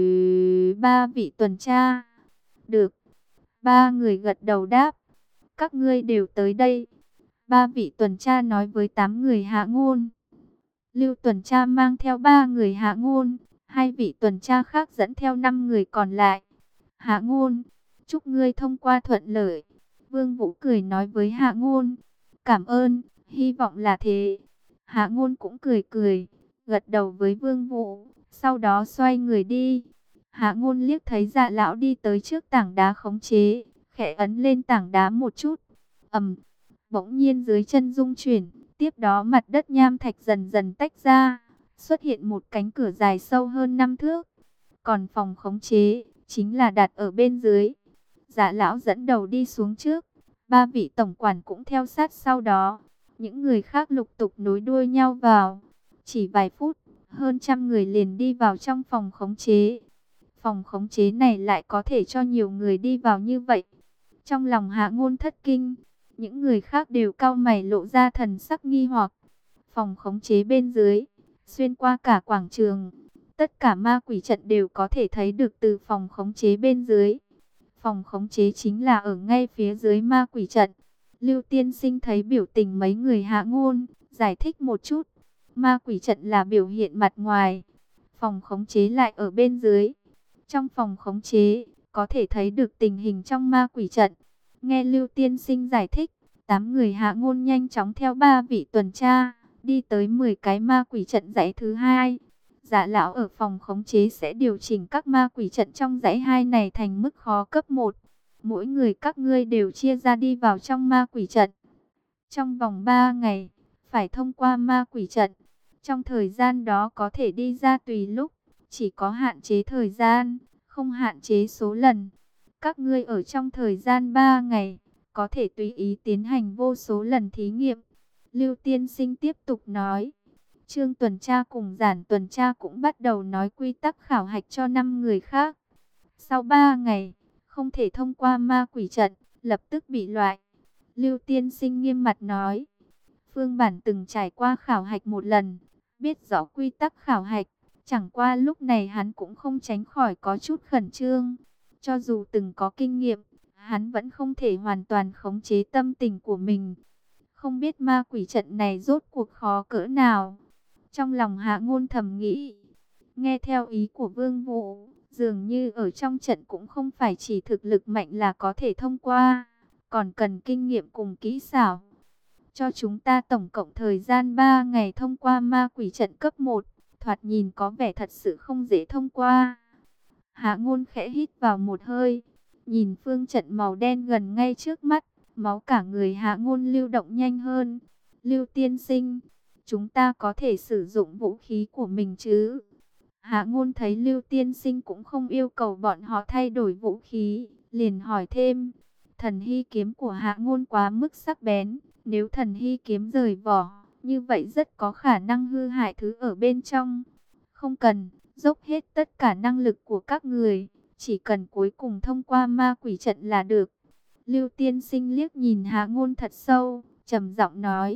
Speaker 1: ba vị tuần tra. Được. Ba người gật đầu đáp. Các ngươi đều tới đây. Ba vị tuần tra nói với 8 người Hạ Ngôn. Lưu tuần tra mang theo 3 người Hạ Ngôn. Hai vị tuần tra khác dẫn theo 5 người còn lại. Hạ Ngôn, chúc ngươi thông qua thuận lợi. Vương Vũ cười nói với Hạ Ngôn. Cảm ơn, hy vọng là thế. Hạ Ngôn cũng cười cười, gật đầu với Vương Vũ, sau đó xoay người đi. Hạ Ngôn liếc thấy Dạ lão đi tới trước tảng đá khống chế, khẽ ấn lên tảng đá một chút. Bỗng nhiên dưới chân rung chuyển, tiếp đó mặt đất nham thạch dần dần tách ra, xuất hiện một cánh cửa dài sâu hơn 5 thước. Còn phòng khống chế chính là đặt ở bên dưới. Dạ lão dẫn đầu đi xuống trước, ba vị tổng quản cũng theo sát sau đó. Những người khác lục tục nối đuôi nhau vào. Chỉ vài phút, hơn 100 người liền đi vào trong phòng khống chế. Phòng khống chế này lại có thể cho nhiều người đi vào như vậy. Trong lòng Hạ Ngôn thất kinh, những người khác đều cau mày lộ ra thần sắc nghi hoặc. Phòng khống chế bên dưới, xuyên qua cả quảng trường, tất cả ma quỷ trận đều có thể thấy được từ phòng khống chế bên dưới. Phòng khống chế chính là ở ngay phía dưới ma quỷ trận. Lưu tiên sinh thấy biểu tình mấy người Hạ Ngôn, giải thích một chút. Ma quỷ trận là biểu hiện mặt ngoài, phòng khống chế lại ở bên dưới. Trong phòng khống chế, có thể thấy được tình hình trong ma quỷ trận. Nghe Lưu tiên sinh giải thích, 8 người Hạ Ngôn nhanh chóng theo 3 vị tuần tra, đi tới 10 cái ma quỷ trận dãy thứ 2. Dạ lão ở phòng khống chế sẽ điều chỉnh các ma quỷ trận trong dãy 2 này thành mức khó cấp 1. Mỗi người các ngươi đều chia ra đi vào trong ma quỷ trận. Trong vòng 3 ngày, phải thông qua ma quỷ trận. Trong thời gian đó có thể đi ra tùy lúc, chỉ có hạn chế thời gian, không hạn chế số lần. Các ngươi ở trong thời gian 3 ngày, có thể tùy ý tiến hành vô số lần thí nghiệm. Lưu tiên sinh tiếp tục nói. Trương tuần tra cùng Giản tuần tra cũng bắt đầu nói quy tắc khảo hạch cho 5 người khác. Sau 3 ngày, không thể thông qua ma quỷ trận, lập tức bị loại. Lưu tiên sinh nghiêm mặt nói. Phương Bản từng trải qua khảo hạch một lần, biết rõ quy tắc khảo hạch. Chẳng qua lúc này hắn cũng không tránh khỏi có chút khẩn trương. Cho dù từng có kinh nghiệm, hắn vẫn không thể hoàn toàn khống chế tâm tình của mình. Không biết ma quỷ trận này rốt cuộc khó cỡ nào. Trong lòng Hạ Ngôn thầm nghĩ. Nghe theo ý của Vương Vũ, dường như ở trong trận cũng không phải chỉ thực lực mạnh là có thể thông qua, còn cần kinh nghiệm cùng kỹ xảo. Cho chúng ta tổng cộng thời gian 3 ngày thông qua ma quỷ trận cấp 1, thoạt nhìn có vẻ thật sự không dễ thông qua. Hạ Ngôn khẽ hít vào một hơi, nhìn phương trận màu đen gần ngay trước mắt, máu cả người Hạ Ngôn lưu động nhanh hơn. Lưu tiên sinh, chúng ta có thể sử dụng vũ khí của mình chứ? Hạ Ngôn thấy Lưu tiên sinh cũng không yêu cầu bọn họ thay đổi vũ khí, liền hỏi thêm. Thần hy kiếm của Hạ Ngôn quá mức sắc bén, nếu thần hy kiếm rời vỏ, như vậy rất có khả năng hư hại thứ ở bên trong. Không cần dốc hết tất cả năng lực của các người, chỉ cần cuối cùng thông qua ma quỷ trận là được. Lưu tiên sinh liếc nhìn Hạ Ngôn thật sâu, trầm giọng nói.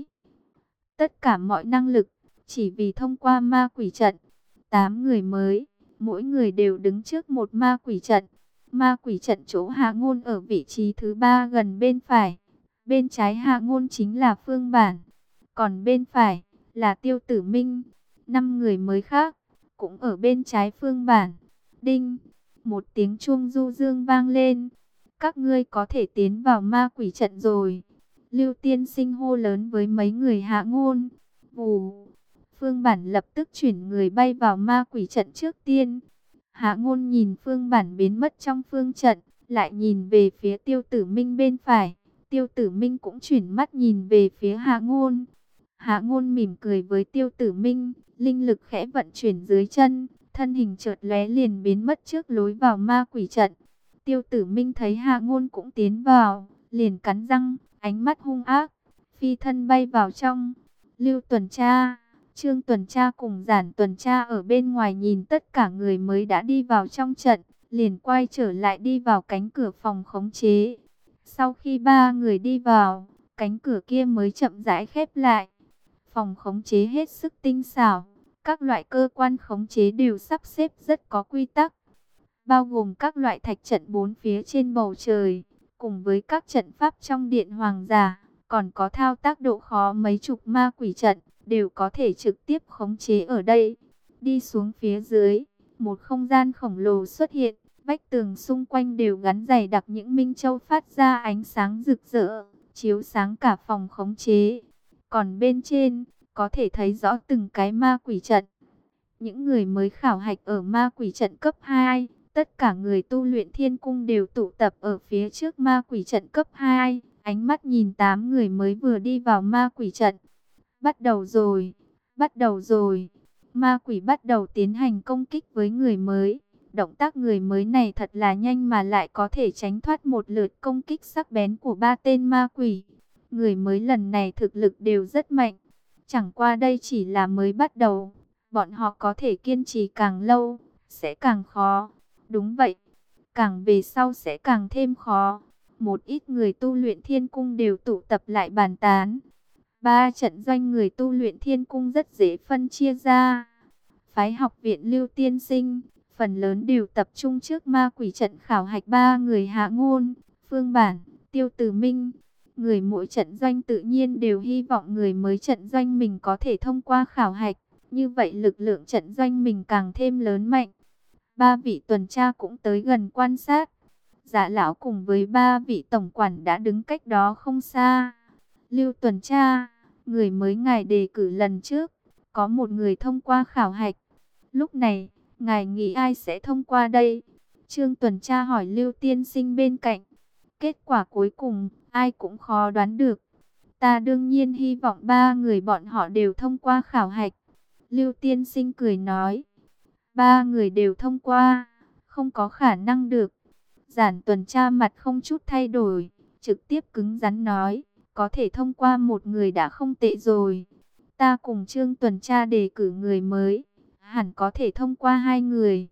Speaker 1: Tất cả mọi năng lực, chỉ vì thông qua ma quỷ trận. 8 người mới, mỗi người đều đứng trước một ma quỷ trận. Ma quỷ trận chỗ Hạ Ngôn ở vị trí thứ 3 gần bên phải. Bên trái Hạ Ngôn chính là Phương Bản, còn bên phải là Tiêu Tử Minh. 5 người mới khác cũng ở bên trái Phương Bản. Đinh, một tiếng chuông du dương vang lên. Các ngươi có thể tiến vào ma quỷ trận rồi. Lưu tiên sinh hô lớn với mấy người Hạ Ngôn. Vù, Phương Bản lập tức chuyển người bay vào ma quỷ trận trước tiên. Hạ Ngôn nhìn Phương Bản biến mất trong phương trận, lại nhìn về phía Tiêu Tử Minh bên phải. Tiêu Tử Minh cũng chuyển mắt nhìn về phía Hạ Ngôn. Hạ Ngôn mỉm cười với Tiêu Tử Minh, linh lực khẽ vận chuyển dưới chân, thân hình chợt lóe liền biến mất trước lối vào ma quỷ trận. Tiêu Tử Minh thấy Hạ Ngôn cũng tiến vào, liền cắn răng, ánh mắt hung ác, phi thân bay vào trong. Lưu tuần tra, Trương tuần tra cùng Giản tuần tra ở bên ngoài nhìn tất cả người mới đã đi vào trong trận, liền quay trở lại đi vào cánh cửa phòng khống chế. Sau khi 3 người đi vào, cánh cửa kia mới chậm rãi khép lại. Phòng khống chế hết sức tinh xảo, các loại cơ quan khống chế đều sắp xếp rất có quy tắc, bao gồm các loại thạch trận 4 phía trên bầu trời, cùng với các trận pháp trong điện hoàng giả, còn có thao tác độ khó mấy chục ma quỷ trận, đều có thể trực tiếp khống chế ở đây. Đi xuống phía dưới, một không gian khổng lồ xuất hiện, vách tường xung quanh đều gắn dày đặc những minh châu phát ra ánh sáng rực rỡ, chiếu sáng cả phòng khống chế. Còn bên trên, có thể thấy rõ từng cái ma quỷ trận. Những người mới khảo hạch ở ma quỷ trận cấp 2, tất cả người tu luyện thiên cung đều tụ tập ở phía trước ma quỷ trận cấp 2, ánh mắt nhìn 8 người mới vừa đi vào ma quỷ trận. Bắt đầu rồi, bắt đầu rồi. Ma quỷ bắt đầu tiến hành công kích với người mới. Động tác người mới này thật là nhanh mà lại có thể tránh thoát một lượt công kích sắc bén của 3 tên ma quỷ. Người mới lần này thực lực đều rất mạnh. Chẳng qua đây chỉ là mới bắt đầu. Bọn họ có thể kiên trì càng lâu, sẽ càng khó. Đúng vậy, càng về sau sẽ càng thêm khó. Một ít người tu luyện thiên cung đều tụ tập lại bàn tán. 3 trận doanh người tu luyện thiên cung rất dễ phân chia ra. Phái học viện Lưu tiên sinh, phần lớn đều tập trung trước ma quỷ trận khảo hạch 3 người Hạ Ngôn, Phương Bản, Tiêu Tử Minh. Người mỗi trận doanh tự nhiên đều hy vọng người mới trận doanh mình có thể thông qua khảo hạch. Như vậy lực lượng trận doanh mình càng thêm lớn mạnh. 3 vị tuần tra cũng tới gần quan sát. Dạ lão cùng với 3 vị tổng quản đã đứng cách đó không xa. Lưu tuần tra, người mới ngài đề cử lần trước, có một người thông qua khảo hạch. Lúc này, ngài nghĩ ai sẽ thông qua đây? Trương tuần tra hỏi Lưu tiên sinh bên cạnh. Kết quả cuối cùng, ai cũng khó đoán được. Ta đương nhiên hy vọng 3 người bọn họ đều thông qua khảo hạch. Lưu tiên sinh cười nói. 3 người đều thông qua, không có khả năng được. Giản tuần tra mặt không chút thay đổi, trực tiếp cứng rắn nói. Có thể thông qua một người đã không tệ rồi. Ta cùng Trương tuần tra đề cử người mới, hẳn có thể thông qua 2 người.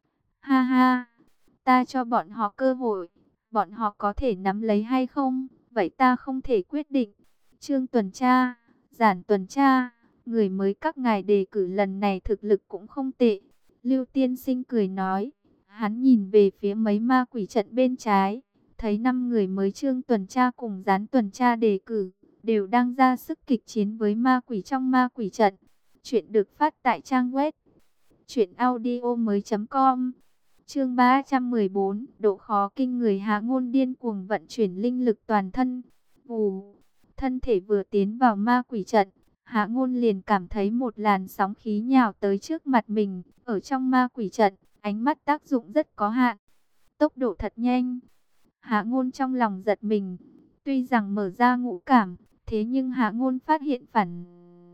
Speaker 1: Ha ha, ta cho bọn họ cơ hội, bọn họ có thể nắm lấy hay không, vậy ta không thể quyết định. Trương tuần tra, Giản tuần tra, người mới các ngài đề cử lần này thực lực cũng không tệ. Lưu tiên sinh cười nói, hắn nhìn về phía mấy ma quỷ trận bên trái, thấy 5 người mới Trương tuần tra cùng Gián tuần tra đề cử, đều đang ra sức kịch chiến với ma quỷ trong ma quỷ trận. Chuyện được phát tại trang web truyệnaudiomoi.com. Chương 314, độ khó kinh người. Hạ Ngôn điên cuồng vận chuyển linh lực toàn thân. Vù, thân thể vừa tiến vào ma quỷ trận, Hạ Ngôn liền cảm thấy một làn sóng khí nhào tới trước mặt mình. Ở trong ma quỷ trận, ánh mắt tác dụng rất có hạn, tốc độ thật nhanh. Hạ Ngôn trong lòng giật mình, Tuy rằng mở ra ngũ cảm, thế nhưng Hạ Ngôn phát hiện phản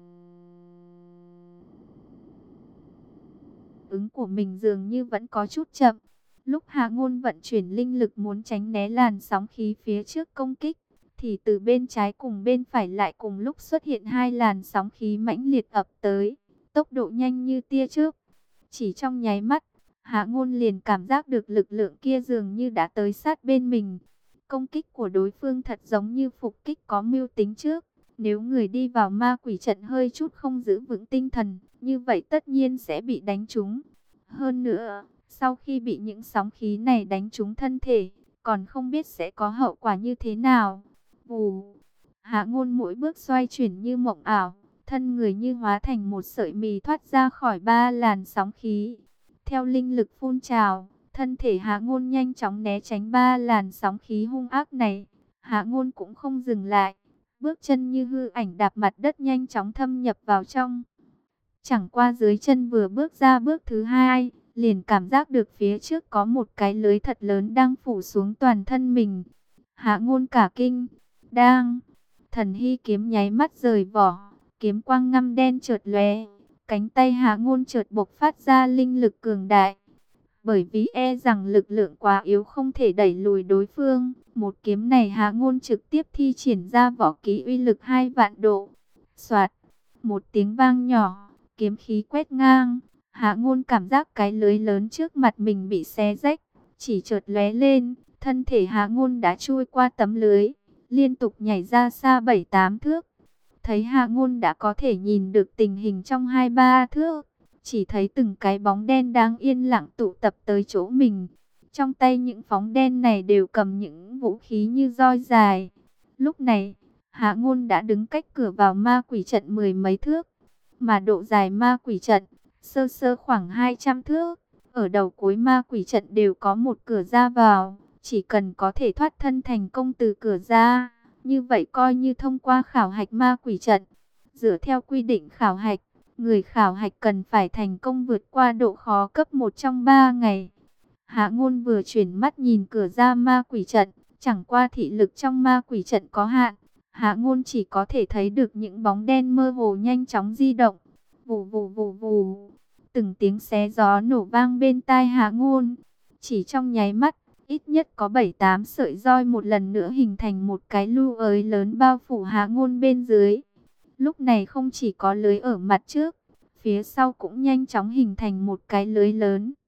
Speaker 1: ứng của mình dường như vẫn có chút chậm. Lúc Hạ Ngôn vận chuyển linh lực muốn tránh né làn sóng khí phía trước công kích, thì từ bên trái cùng bên phải lại cùng lúc xuất hiện hai làn sóng khí mãnh liệt ập tới, tốc độ nhanh như tia chớp. Chỉ trong nháy mắt, Hạ Ngôn liền cảm giác được lực lượng kia dường như đã tới sát bên mình. Công kích của đối phương thật giống như phục kích có mưu tính trước. Nếu người đi vào ma quỷ trận hơi chút không giữ vững tinh thần, như vậy tất nhiên sẽ bị đánh trúng. Hơn nữa, sau khi bị những sóng khí này đánh trúng thân thể, còn không biết sẽ có hậu quả như thế nào. Vù, Hạ Ngôn mỗi bước xoay chuyển như mộng ảo, thân người như hóa thành một sợi mì thoát ra khỏi ba làn sóng khí. Theo linh lực phun trào, thân thể Hạ Ngôn nhanh chóng né tránh ba làn sóng khí hung ác này. Hạ Ngôn cũng không dừng lại, bước chân như hư ảnh đạp mặt đất nhanh chóng thâm nhập vào trong. Chẳng qua dưới chân vừa bước ra bước thứ hai, liền cảm giác được phía trước có một cái lưới thật lớn đang phủ xuống toàn thân mình. Hạ Ngôn cả kinh, thần hy kiếm nháy mắt rời vỏ, kiếm quang ngăm đen chợt lóe, cánh tay Hạ Ngôn chợt bộc phát ra linh lực cường đại. Bởi vì e rằng lực lượng quá yếu không thể đẩy lùi đối phương, một kiếm này Hạ Ngôn trực tiếp thi triển ra võ kỹ uy lực 2 vạn độ. Soạt, một tiếng vang nhỏ, kiếm khí quét ngang, Hạ Ngôn cảm giác cái lưới lớn trước mặt mình bị xé rách, chỉ chợt lóe lên, thân thể Hạ Ngôn đã chui qua tấm lưới, liên tục nhảy ra xa 7-8 thước. Thấy Hạ Ngôn đã có thể nhìn được tình hình trong 2-3 thước, chỉ thấy từng cái bóng đen đang yên lặng tụ tập tới chỗ mình. Trong tay những bóng đen này đều cầm những vũ khí như roi dài. Lúc này, Hạ Ngôn đã đứng cách cửa vào ma quỷ trận 10 mấy thước, mà độ dài ma quỷ trận sơ sơ khoảng 200 thước. Ở đầu cuối ma quỷ trận đều có một cửa ra vào, chỉ cần có thể thoát thân thành công từ cửa ra, như vậy coi như thông qua khảo hạch ma quỷ trận. Dựa theo quy định khảo hạch, người khảo hạch cần phải thành công vượt qua độ khó cấp 1 trong 3 ngày. Hạ Ngôn vừa chuyển mắt nhìn cửa ra ma quỷ trận, chẳng qua thị lực trong ma quỷ trận có hạn, Hạ Ngôn chỉ có thể thấy được những bóng đen mơ hồ nhanh chóng di động. Vù vù vù vù, từng tiếng xé gió nổ vang bên tai Hạ Ngôn. Chỉ trong nháy mắt, ít nhất có 7-8 sợi roi một lần nữa hình thành một cái lu ới lớn bao phủ Hạ Ngôn bên dưới. Lúc này không chỉ có lưới ở mặt trước, phía sau cũng nhanh chóng hình thành một cái lưới lớn.